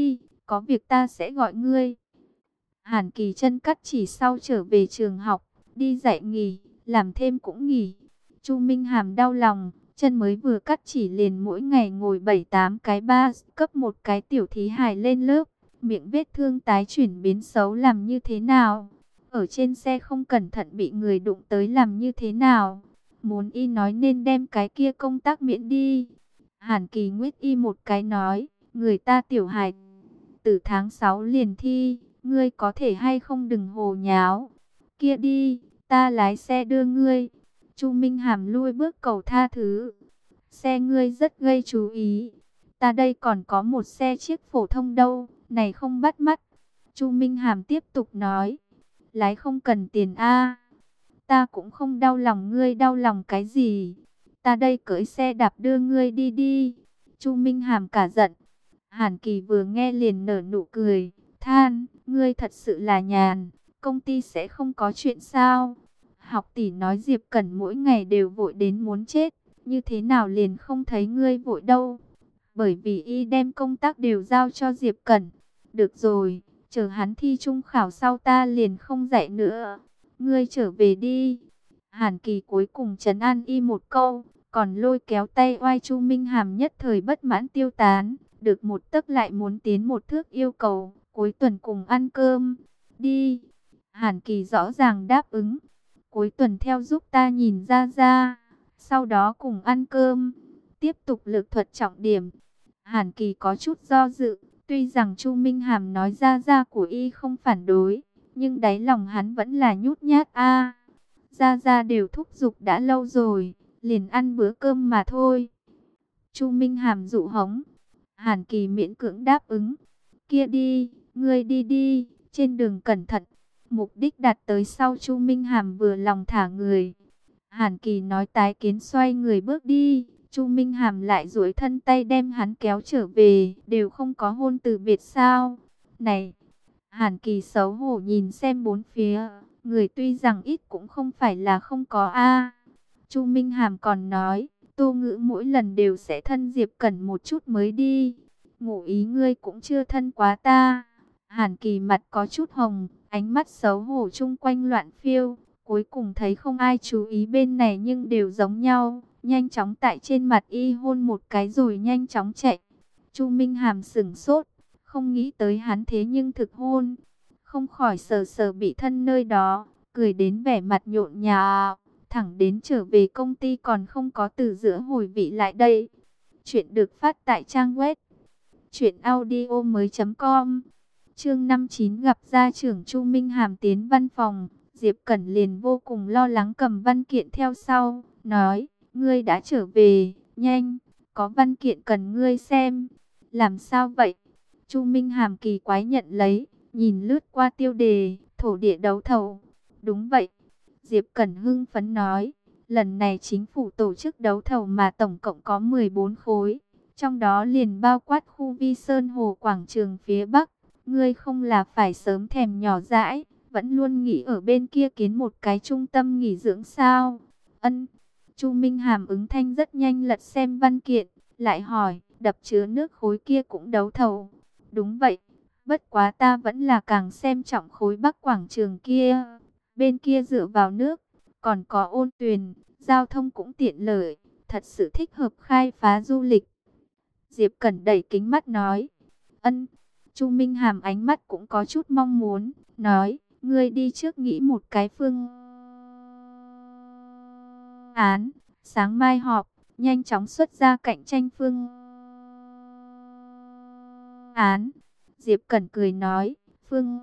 có việc ta sẽ gọi ngươi. Hàn Kỳ chân cắt chỉ sau trở về trường học, đi dạy nghỉ, làm thêm cũng nghỉ. Chu Minh Hàm đau lòng, chân mới vừa cắt chỉ liền mỗi ngày ngồi bảy tám cái ba cấp một cái tiểu thí hài lên lớp, miệng vết thương tái chuyển biến xấu làm như thế nào? Ở trên xe không cẩn thận bị người đụng tới làm như thế nào? Muốn y nói nên đem cái kia công tác miễn đi. Hàn Kỳ nguyết y một cái nói, người ta tiểu hài từ tháng sáu liền thi, ngươi có thể hay không đừng hồ nháo. Kia đi, ta lái xe đưa ngươi. Chu Minh Hàm lui bước cầu tha thứ. Xe ngươi rất gây chú ý. Ta đây còn có một xe chiếc phổ thông đâu, này không bắt mắt. Chu Minh Hàm tiếp tục nói, lái không cần tiền a. Ta cũng không đau lòng ngươi, đau lòng cái gì? Ta đây cưỡi xe đạp đưa ngươi đi đi. Chu Minh Hàm cả giận. Hàn Kỳ vừa nghe liền nở nụ cười, than, ngươi thật sự là nhàn, công ty sẽ không có chuyện sao? Học tỷ nói Diệp Cẩn mỗi ngày đều vội đến muốn chết, như thế nào liền không thấy ngươi vội đâu? Bởi vì y đem công tác đều giao cho Diệp Cẩn. Được rồi, chờ hắn thi trung khảo sau ta liền không dạy nữa. Ngươi trở về đi. Hàn Kỳ cuối cùng trấn an y một câu, còn lôi kéo tay oai Chu Minh Hàm nhất thời bất mãn tiêu tán. Được một tấc lại muốn tiến một thước yêu cầu, cuối tuần cùng ăn cơm. Đi. Hàn Kỳ rõ ràng đáp ứng. Cuối tuần theo giúp ta nhìn ra ra. Sau đó cùng ăn cơm. Tiếp tục lực thuật trọng điểm. Hàn Kỳ có chút do dự. Tuy rằng Chu Minh Hàm nói ra ra của y không phản đối, nhưng đáy lòng hắn vẫn là nhút nhát a. Ra ra đều thúc giục đã lâu rồi, liền ăn bữa cơm mà thôi. Chu Minh Hàm dụ hống. Hàn Kỳ miễn cưỡng đáp ứng. Kia đi, ngươi đi đi, trên đường cẩn thận. Mục đích đạt tới sau Chu Minh Hàm vừa lòng thả người. Hàn Kỳ nói tái kiến xoay người bước đi. Chu Minh Hàm lại duỗi thân tay đem hắn kéo trở về. Đều không có hôn từ biệt sao? Này! Hàn Kỳ xấu hổ nhìn xem bốn phía. Người tuy rằng ít cũng không phải là không có a. Chu Minh Hàm còn nói, Tô Ngữ mỗi lần đều sẽ thân Diệp Cẩn một chút mới đi. Ngụ ý ngươi cũng chưa thân quá ta. Hàn Kỳ mặt có chút hồng, ánh mắt xấu hổ chung quanh loạn phiêu. Cuối cùng thấy không ai chú ý bên này nhưng đều giống nhau. Nhanh chóng tại trên mặt y hôn một cái rồi nhanh chóng chạy. Chu Minh Hàm sửng sốt, không nghĩ tới hắn thế nhưng thực hôn. Không khỏi sờ sờ bị thân nơi đó, cười đến vẻ mặt nhộn nhạo. Thẳng đến trở về công ty còn không có từ giữa hồi vị lại đây. Chuyện được phát tại trang web truyện audio mới chấm com. Chương năm mươi chín gặp gia trưởng. Chu Minh Hàm tiến văn phòng, Diệp Cẩn liền vô cùng lo lắng cầm văn kiện theo sau, nói, ngươi đã trở về, nhanh, có văn kiện cần ngươi xem. Làm sao vậy? Chu Minh Hàm kỳ quái nhận lấy, nhìn lướt qua tiêu đề, thổ địa đấu thầu. Đúng vậy. Diệp Cẩn hưng phấn nói, lần này chính phủ tổ chức đấu thầu mà tổng cộng có mười bốn khối, trong đó liền bao quát khu Vi Sơn Hồ quảng trường phía Bắc. Ngươi không là phải sớm thèm nhỏ dãi, vẫn luôn nghĩ ở bên kia kiến một cái trung tâm nghỉ dưỡng sao? Ân. Chu Minh Hàm ứng thanh rất nhanh lật xem văn kiện, lại hỏi, đập chứa nước khối kia cũng đấu thầu? Đúng vậy, bất quá ta vẫn là càng xem trọng khối Bắc quảng trường kia. Bên kia dựa vào nước, còn có ôn tuyền, giao thông cũng tiện lợi, thật sự thích hợp khai phá du lịch. Diệp Cẩn đẩy kính mắt nói, ân. Chu Minh Hàm ánh mắt cũng có chút mong muốn, nói, ngươi đi trước nghĩ một cái phương án, sáng mai họp, nhanh chóng xuất ra cạnh tranh phương án. Diệp Cẩn cười nói, phương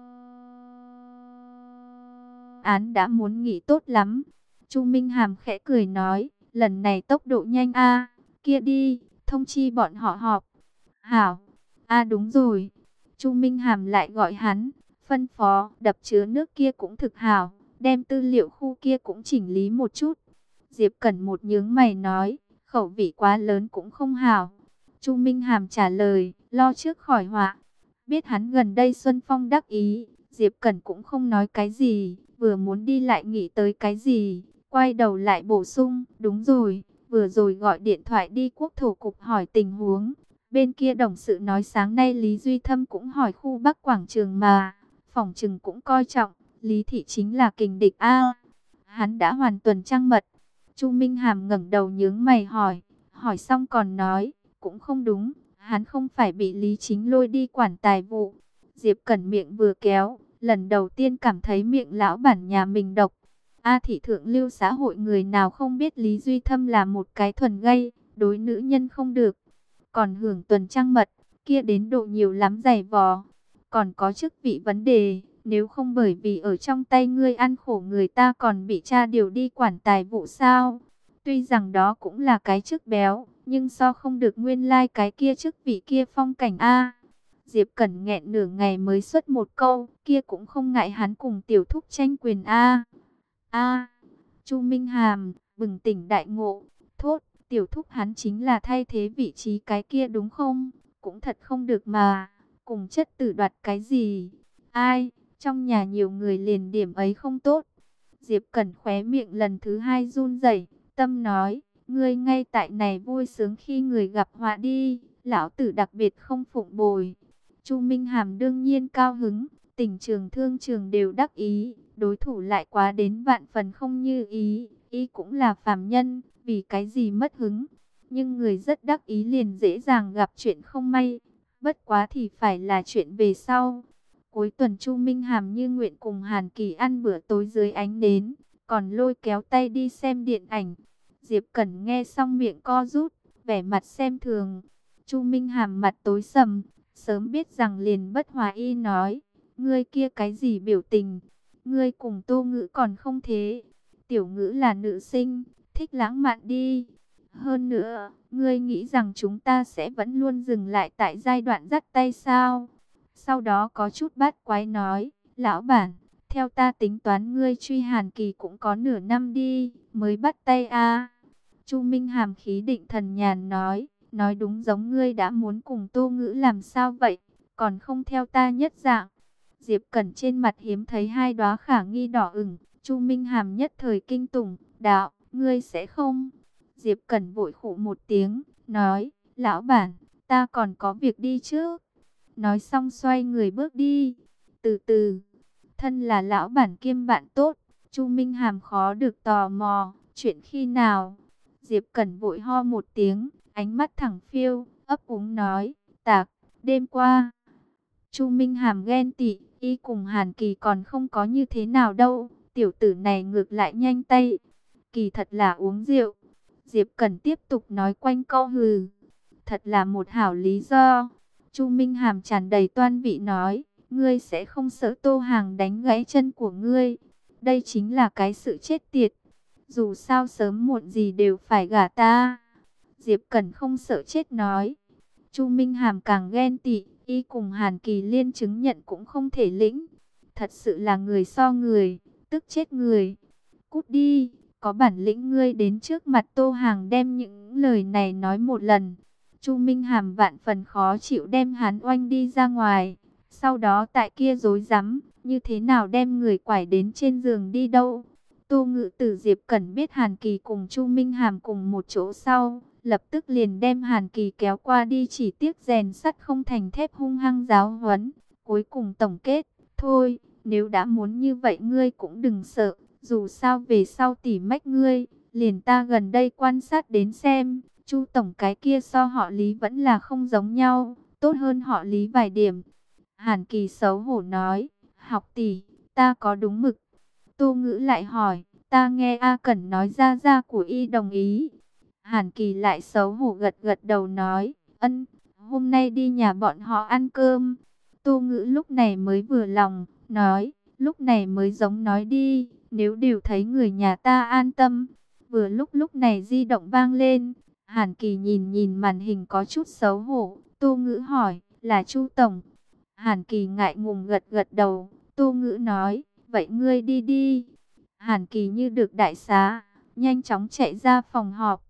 án đã muốn nghĩ tốt lắm. Chu Minh Hàm khẽ cười nói, lần này tốc độ nhanh a. Kia đi, thông chi bọn họ họp. Hảo. A đúng rồi. Chu Minh Hàm lại gọi hắn, phân phó, đập chứa nước kia cũng thực hảo, đem tư liệu khu kia cũng chỉnh lý một chút. Diệp Cẩn một nhướng mày nói, khẩu vị quá lớn cũng không hảo. Chu Minh Hàm trả lời, lo trước khỏi họa. Biết hắn gần đây Xuân Phong đắc ý, Diệp Cẩn cũng không nói cái gì, vừa muốn đi lại nghĩ tới cái gì, quay đầu lại bổ sung, đúng rồi, vừa rồi gọi điện thoại đi quốc thổ cục hỏi tình huống. Bên kia đồng sự nói sáng nay Lý Duy Thâm cũng hỏi khu Bắc Quảng Trường mà, phỏng chừng cũng coi trọng, Lý Thị chính là kình địch a. Hắn đã hoàn tuần trăng mật. Chu Minh Hàm ngẩng đầu nhướng mày hỏi, hỏi xong còn nói, cũng không đúng, hắn không phải bị Lý Chính lôi đi quản tài vụ. Diệp Cẩn miệng vừa kéo, lần đầu tiên cảm thấy miệng lão bản nhà mình độc. A thị thượng lưu xã hội người nào không biết Lý Duy Thâm là một cái thuần gay, đối nữ nhân không được. Còn hưởng tuần trăng mật, kia đến độ nhiều lắm dày vò. Còn có chức vị vấn đề, nếu không bởi vì ở trong tay ngươi ăn khổ người ta còn bị cha điều đi quản tài vụ sao. Tuy rằng đó cũng là cái chức béo, nhưng so không được nguyên lai like cái kia chức vị kia phong cảnh A. Diệp Cẩn nghẹn nửa ngày mới xuất một câu, kia cũng không ngại hắn cùng tiểu thúc tranh quyền A. A. Chu Minh Hàm, bừng tỉnh đại ngộ, thốt, tiểu thúc hắn chính là thay thế vị trí cái kia đúng không? Cũng thật không được mà, cùng chất tử đoạt cái gì? Ai, trong nhà nhiều người liền điểm ấy không tốt. Diệp Cẩn khóe miệng lần thứ hai run rẩy, tâm nói, ngươi ngay tại này vui sướng khi người gặp họa đi, lão tử đặc biệt không phụng bồi. Chu Minh Hàm đương nhiên cao hứng, tình trường thương trường đều đắc ý, đối thủ lại quá đến vạn phần không như ý, ý cũng là phàm nhân, vì cái gì mất hứng. Nhưng người rất đắc ý liền dễ dàng gặp chuyện không may, bất quá thì phải là chuyện về sau. Cuối tuần Chu Minh Hàm như nguyện cùng Hàn Kỳ ăn bữa tối dưới ánh nến, còn lôi kéo tay đi xem điện ảnh. Diệp Cẩn nghe xong miệng co rút, vẻ mặt xem thường. Chu Minh Hàm mặt tối sầm, sớm biết rằng liền bất hòa y nói, ngươi kia cái gì biểu tình, ngươi cùng Tô Ngữ còn không thế. Tiểu Ngữ là nữ sinh, thích lãng mạn đi. Hơn nữa, ngươi nghĩ rằng chúng ta sẽ vẫn luôn dừng lại tại giai đoạn dắt tay sao? Sau đó có chút bát quái nói, lão bản, theo ta tính toán ngươi truy Hàn Kỳ cũng có nửa năm đi, mới bắt tay a. Chu Minh Hàm khí định thần nhàn nói, nói đúng giống ngươi đã muốn cùng Tô Ngữ làm sao vậy, còn không theo ta nhất dạng. Diệp Cẩn trên mặt hiếm thấy hai đóa khả nghi đỏ ửng, Chu Minh Hàm nhất thời kinh tủng, đạo, ngươi sẽ không? Diệp Cẩn vội khụ một tiếng, nói, lão bản, ta còn có việc đi trước. Nói xong xoay người bước đi. Từ từ, thân là lão bản kiêm bạn tốt, Chu Minh Hàm khó được tò mò, chuyện khi nào? Diệp Cẩn vội ho một tiếng, ánh mắt thẳng phiêu, ấp úng nói, tạc, đêm qua. Chu Minh Hàm ghen tị, y cùng Hàn Kỳ còn không có như thế nào đâu, tiểu tử này ngược lại nhanh tay. Kỳ thật là uống rượu. Diệp Cẩn tiếp tục nói quanh câu hừ. Thật là một hảo lý do. Chu Minh Hàm tràn đầy toan vị nói, ngươi sẽ không sợ Tô Hàng đánh gãy chân của ngươi. Đây chính là cái sự chết tiệt. Dù sao sớm muộn gì đều phải gả ta. Diệp Cẩn không sợ chết nói. Chu Minh Hàm càng ghen tị, y cùng Hàn Kỳ liên chứng nhận cũng không thể lĩnh. Thật sự là người so người, tức chết người. Cút đi, có bản lĩnh ngươi đến trước mặt Tô Hàng đem những lời này nói một lần. Chu Minh Hàm vạn phần khó chịu đem hắn oanh đi ra ngoài. Sau đó tại kia rối rắm, như thế nào đem người quải đến trên giường đi đâu. Tô Ngự Tử Diệp Cẩn biết Hàn Kỳ cùng Chu Minh Hàm cùng một chỗ sau, lập tức liền đem Hàn Kỳ kéo qua đi, chỉ tiếc rèn sắt không thành thép, hung hăng giáo huấn. Cuối cùng tổng kết, thôi, nếu đã muốn như vậy ngươi cũng đừng sợ, dù sao về sau tỉ mách ngươi, liền ta gần đây quan sát đến xem, Chu tổng cái kia so họ Lý vẫn là không giống nhau, tốt hơn họ Lý vài điểm. Hàn Kỳ xấu hổ nói, học tỷ, ta có đúng mực. Tô Ngữ lại hỏi, ta nghe A Cẩn nói ra ra của y đồng ý. Hàn Kỳ lại xấu hổ gật gật đầu nói, ân, hôm nay đi nhà bọn họ ăn cơm. Tô Ngữ lúc này mới vừa lòng, nói, lúc này mới giống nói đi, nếu đều thấy người nhà ta an tâm. Vừa lúc lúc này di động vang lên, Hàn Kỳ nhìn nhìn màn hình có chút xấu hổ. Tô Ngữ hỏi, là Chu tổng? Hàn Kỳ ngại ngùng gật gật đầu. Tô Ngữ nói, vậy ngươi đi đi. Hàn Kỳ như được đại xá, nhanh chóng chạy ra phòng họp.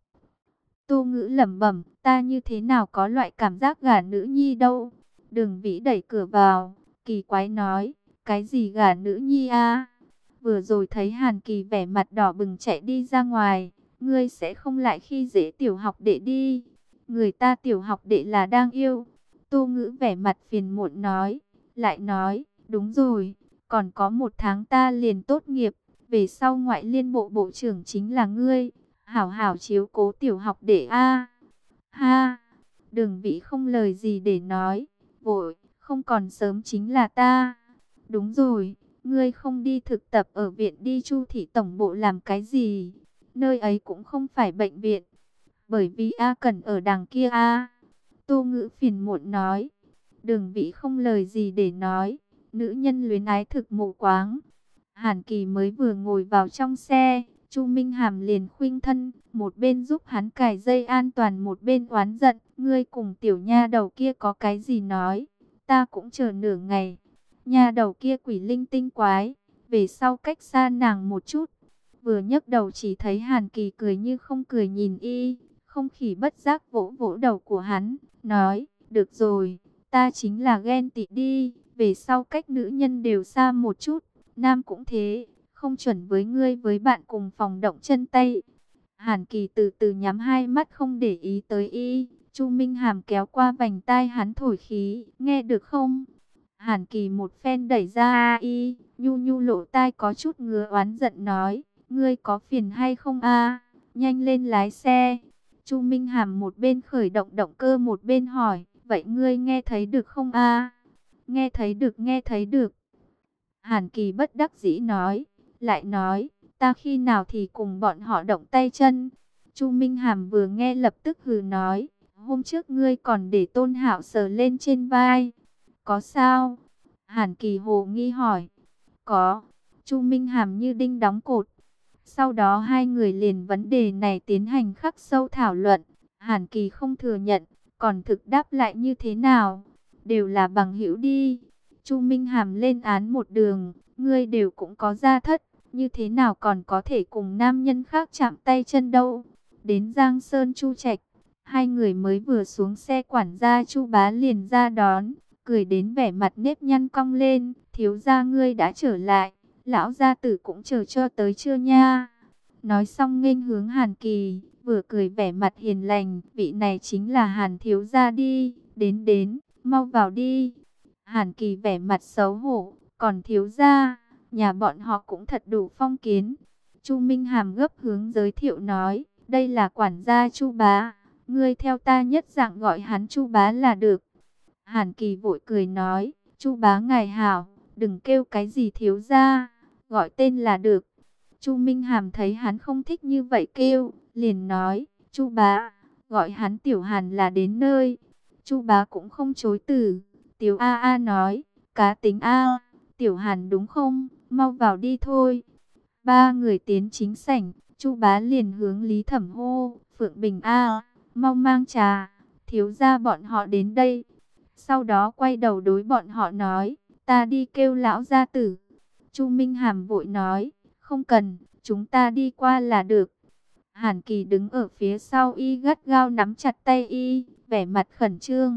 Tô Ngữ lẩm bẩm, ta như thế nào có loại cảm giác gả nữ nhi đâu. Đường Vĩ đẩy cửa vào, kỳ quái nói, cái gì gả nữ nhi a? Vừa rồi thấy Hàn Kỳ vẻ mặt đỏ bừng chạy đi ra ngoài, ngươi sẽ không lại khi dễ tiểu học đệ đi. người ta tiểu học đệ là đang yêu. Tô Ngữ vẻ mặt phiền muộn nói, lại nói, đúng rồi, còn có một tháng ta liền tốt nghiệp, về sau ngoại liên bộ bộ trưởng chính là ngươi, hảo hảo chiếu cố tiểu học đệ a. Ha, Đường Vĩ không lời gì để nói, vội, không còn sớm chính là ta. Đúng rồi, ngươi không đi thực tập ở viện đi Chu thị tổng bộ làm cái gì? Nơi ấy cũng không phải bệnh viện, bởi vì A cần ở đằng kia a. Tô Ngữ phiền muộn nói. Đường Vĩ không lời gì để nói, nữ nhân luyến ái thực mù quáng. Hàn Kỳ mới vừa ngồi vào trong xe, Chu Minh Hàm liền khuynh thân, một bên giúp hắn cài dây an toàn, một bên oán giận, ngươi cùng tiểu nha đầu kia có cái gì nói, ta cũng chờ nửa ngày. Nha đầu kia quỷ linh tinh quái, về sau cách xa nàng một chút. Vừa nhấc đầu chỉ thấy Hàn Kỳ cười như không cười nhìn y, không khỉ bất giác vỗ vỗ đầu của hắn, nói, được rồi, ta chính là ghen tị đi, về sau cách nữ nhân đều xa một chút, nam cũng thế, không chuẩn với ngươi với bạn cùng phòng động chân tay. Hàn Kỳ từ từ nhắm hai mắt không để ý tới y, Chu Minh Hàm kéo qua vành tai hắn thổi khí, nghe được không? Hàn Kỳ một phen đẩy ra y, nhu nhu lộ tai có chút ngứa oán giận nói, ngươi có phiền hay không a? Nhanh lên lái xe. Chu Minh Hàm một bên khởi động động cơ một bên hỏi, vậy ngươi nghe thấy được không a? Nghe thấy được, nghe thấy được. Hàn Kỳ bất đắc dĩ nói, lại nói, ta khi nào thì cùng bọn họ động tay chân. Chu Minh Hàm vừa nghe lập tức hừ nói, hôm trước ngươi còn để Tôn Hạo sờ lên trên vai. Có sao? Hàn Kỳ hồ nghi hỏi. Có. Chu Minh Hàm như đinh đóng cột. Sau đó hai người liền vấn đề này tiến hành khắc sâu thảo luận. Hàn Kỳ không thừa nhận, còn thực đáp lại như thế nào? Đều là bằng hữu đi. Chu Minh Hàm lên án một đường, ngươi đều cũng có gia thất, như thế nào còn có thể cùng nam nhân khác chạm tay chân đâu? Đến Giang Sơn Chu Trạch, hai người mới vừa xuống xe, quản gia Chu Bá liền ra đón, cười đến vẻ mặt nếp nhăn cong lên, thiếu gia ngươi đã trở lại, lão gia tử cũng chờ cho tới chưa nha? Nói xong nghênh hướng Hàn Kỳ, vừa cười vẻ mặt hiền lành, vị này chính là Hàn thiếu gia đi, đến đến, mau vào đi. Hàn Kỳ vẻ mặt xấu hổ, còn thiếu gia, nhà bọn họ cũng thật đủ phong kiến. Chu Minh Hàm gấp hướng giới thiệu nói, đây là quản gia Chu Bá, ngươi theo ta nhất dạng gọi hắn Chu Bá là được. Hàn Kỳ vội cười nói, Chu Bá ngài hảo, đừng kêu cái gì thiếu gia, gọi tên là được. Chu Minh Hàm thấy hắn không thích như vậy kêu, liền nói, Chu Bá, gọi hắn Tiểu Hàn là đến nơi. Chu Bá cũng không chối từ, Tiểu A A nói, cá tính A, Tiểu Hàn đúng không, mau vào đi thôi. Ba người tiến chính sảnh, Chu Bá liền hướng Lý Thẩm hô, Phượng Bình A, mau mang trà, thiếu gia bọn họ đến đây. Sau đó quay đầu đối bọn họ nói, ta đi kêu lão gia tử. Chu Minh Hàm vội nói, không cần, chúng ta đi qua là được. Hàn Kỳ đứng ở phía sau y gắt gao nắm chặt tay y, vẻ mặt khẩn trương.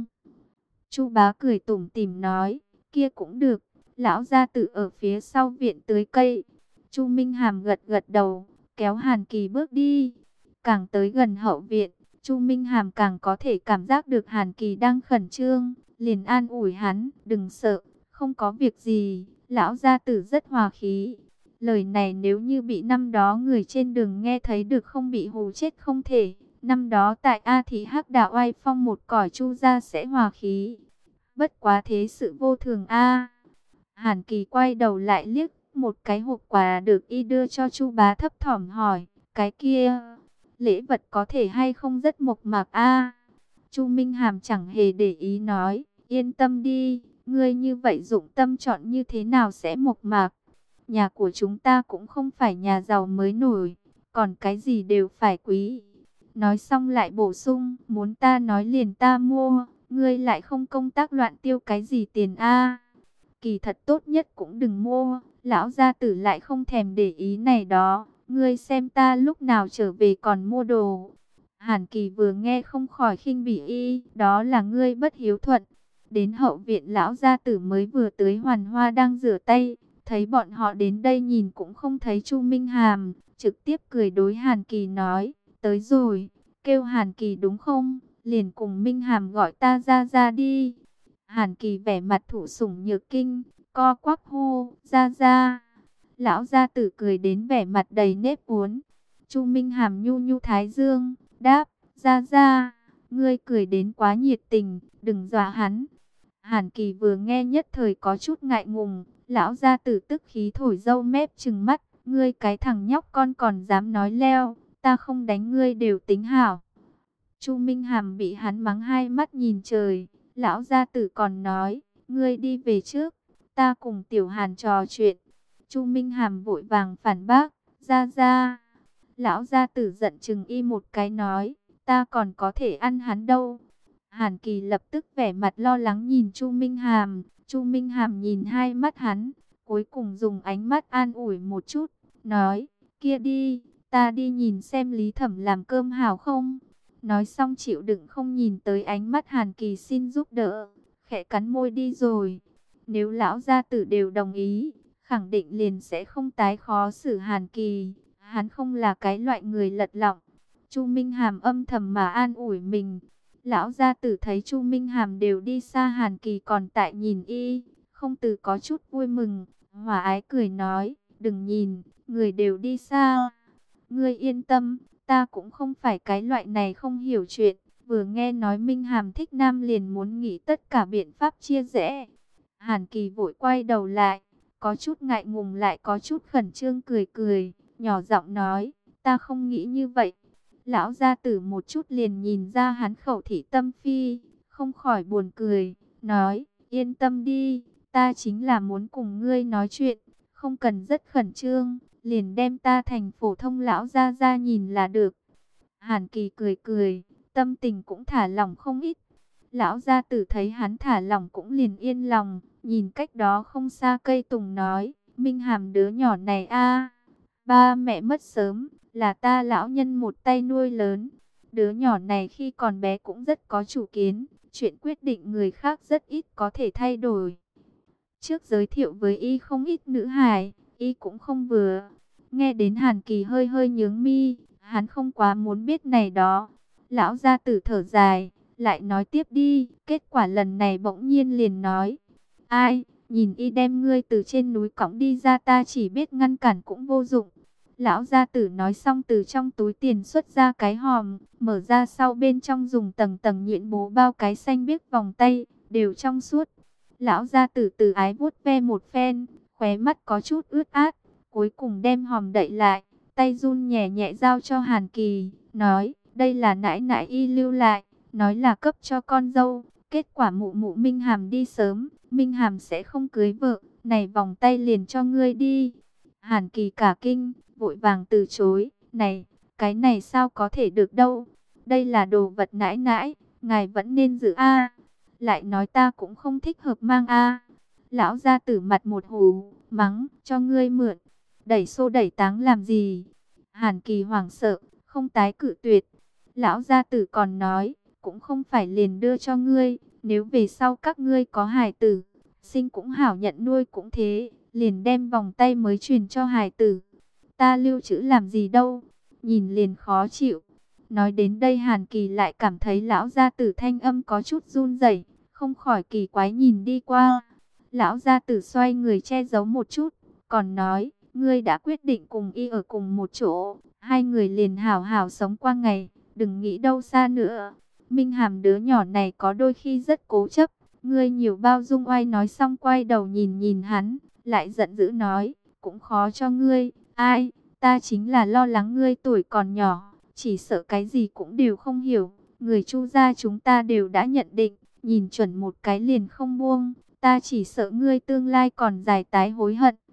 Chu Bá cười tủm tỉm nói, kia cũng được, lão gia tử ở phía sau viện tưới cây. Chu Minh Hàm gật gật đầu, kéo Hàn Kỳ bước đi. Càng tới gần hậu viện, Chu Minh Hàm càng có thể cảm giác được Hàn Kỳ đang khẩn trương, liền an ủi hắn, đừng sợ, không có việc gì, lão gia tử rất hòa khí. Lời này nếu như bị năm đó người trên đường nghe thấy được không bị hù chết không thể. Năm đó tại A Thị Hắc Đạo oai phong một cõi, Chu gia sẽ hòa khí. Bất quá thế sự vô thường a. Hàn Kỳ quay đầu lại liếc một cái hộp quà được y đưa cho Chu Bá, thấp thỏm hỏi, cái kia lễ vật có thể hay không rất mộc mạc a? Chu Minh Hàm chẳng hề để ý nói, yên tâm đi, ngươi như vậy dụng tâm chọn như thế nào sẽ mộc mạc. Nhà của chúng ta cũng không phải nhà giàu mới nổi, còn cái gì đều phải quý. Nói xong lại bổ sung, muốn ta nói liền ta mua, ngươi lại không công tác loạn tiêu cái gì tiền a. Kỳ thật tốt nhất cũng đừng mua, lão gia tử lại không thèm để ý này đó, ngươi xem ta lúc nào trở về còn mua đồ. Hàn Kỳ vừa nghe không khỏi khinh bỉ y, đó là ngươi bất hiếu thuận. Đến hậu viện, lão gia tử mới vừa tới Hoàn Hoa đang rửa tay, thấy bọn họ đến đây nhìn cũng không thấy Chu Minh Hàm, trực tiếp cười đối Hàn Kỳ nói, tới rồi, kêu Hàn Kỳ đúng không, liền cùng Minh Hàm gọi ta ra ra đi. Hàn Kỳ vẻ mặt thụ sủng nhược kinh, co quắp hô, ra ra. Lão gia tử cười đến vẻ mặt đầy nếp uốn. Chu Minh Hàm nhu nhu thái dương, đáp, ra ra, ngươi cười đến quá nhiệt tình, đừng dọa hắn. Hàn Kỳ vừa nghe nhất thời có chút ngại ngùng, lão gia tử tức khí thổi râu mép trừng mắt, ngươi cái thằng nhóc con còn dám nói leo, ta không đánh ngươi đều tính hảo. Chu Minh Hàm bị hắn mắng hai mắt nhìn trời, lão gia tử còn nói, ngươi đi về trước, ta cùng Tiểu Hàn trò chuyện. Chu Minh Hàm vội vàng phản bác, ra ra. Lão gia tử giận chừng y một cái nói, ta còn có thể ăn hắn đâu. Hàn Kỳ lập tức vẻ mặt lo lắng nhìn Chu Minh Hàm. Chu Minh Hàm nhìn hai mắt hắn, cuối cùng dùng ánh mắt an ủi một chút, nói, kia đi, ta đi nhìn xem Lý Thẩm làm cơm hảo không. Nói xong chịu đựng không nhìn tới ánh mắt Hàn Kỳ xin giúp đỡ, khẽ cắn môi đi rồi. Nếu lão gia tử đều đồng ý, khẳng định liền sẽ không tái khó xử Hàn Kỳ. Hắn không là cái loại người lật lọng. Chu Minh Hàm âm thầm mà an ủi mình. Lão gia tử thấy Chu Minh Hàm đều đi xa, Hàn Kỳ còn tại nhìn y, không từ có chút vui mừng, hòa ái cười nói, đừng nhìn, người đều đi xa. Ngươi yên tâm, ta cũng không phải cái loại này không hiểu chuyện. Vừa nghe nói Minh Hàm thích nam liền muốn nghĩ tất cả biện pháp chia rẽ. Hàn Kỳ vội quay đầu lại, có chút ngại ngùng lại có chút khẩn trương cười cười, nhỏ giọng nói, ta không nghĩ như vậy. Lão gia tử một chút liền nhìn ra hắn khẩu thị tâm phi, không khỏi buồn cười, nói, yên tâm đi, ta chính là muốn cùng ngươi nói chuyện, không cần rất khẩn trương, liền đem ta thành phổ thông lão gia gia nhìn là được. Hàn Kỳ cười cười, tâm tình cũng thả lỏng không ít. Lão gia tử thấy hắn thả lỏng cũng liền yên lòng, nhìn cách đó không xa cây tùng nói, Minh Hàm đứa nhỏ này a, ba mẹ mất sớm, là ta lão nhân một tay nuôi lớn. Đứa nhỏ này khi còn bé cũng rất có chủ kiến, chuyện quyết định người khác rất ít có thể thay đổi. Trước giới thiệu với y không ít nữ hài, y cũng không vừa. Nghe đến Hàn Kỳ hơi hơi nhướng mi, hắn không quá muốn biết này đó. Lão gia tử thở dài, lại nói tiếp đi, kết quả lần này bỗng nhiên liền nói, ai, nhìn y đem ngươi từ trên núi cõng đi ra, ta chỉ biết ngăn cản cũng vô dụng. Lão gia tử nói xong từ trong túi tiền xuất ra cái hòm, mở ra sau bên trong dùng tầng tầng nhuyễn bố bao cái xanh biếc vòng tay, đều trong suốt. Lão gia tử từ ái vuốt ve một phen, khóe mắt có chút ướt át, cuối cùng đem hòm đậy lại, tay run nhẹ nhẹ giao cho Hàn Kỳ, nói, đây là nãi nãi y lưu lại, nói là cấp cho con dâu, kết quả mụ mụ Minh Hàm đi sớm, Minh Hàm sẽ không cưới vợ, này vòng tay liền cho ngươi đi. Hàn Kỳ cả kinh, vội vàng từ chối, này, cái này sao có thể được đâu, đây là đồ vật nãi nãi, ngài vẫn nên giữ a. Lại nói ta cũng không thích hợp mang a. Lão gia tử mặt một hù, mắng, cho ngươi mượn, đẩy xô đẩy táng làm gì. Hàn Kỳ hoảng sợ, không tái cự tuyệt. Lão gia tử còn nói, cũng không phải liền đưa cho ngươi, nếu về sau các ngươi có hài tử, sinh cũng hảo nhận nuôi cũng thế, liền đem vòng tay mới truyền cho hài tử. Ta lưu trữ làm gì đâu, nhìn liền khó chịu. Nói đến đây Hàn Kỳ lại cảm thấy lão gia tử thanh âm có chút run rẩy, không khỏi kỳ quái nhìn đi qua. Lão gia tử xoay người che giấu một chút, còn nói, ngươi đã quyết định cùng y ở cùng một chỗ, hai người liền hảo hảo sống qua ngày, đừng nghĩ đâu xa nữa. Minh Hàm đứa nhỏ này có đôi khi rất cố chấp, ngươi nhiều bao dung. Oai nói xong quay đầu nhìn nhìn hắn, lại giận dữ nói, cũng khó cho ngươi, ai, ta chính là lo lắng ngươi tuổi còn nhỏ, chỉ sợ cái gì cũng đều không hiểu. Người Chu gia chúng ta đều đã nhận định, nhìn chuẩn một cái liền không buông, ta chỉ sợ ngươi tương lai còn dài tái hối hận.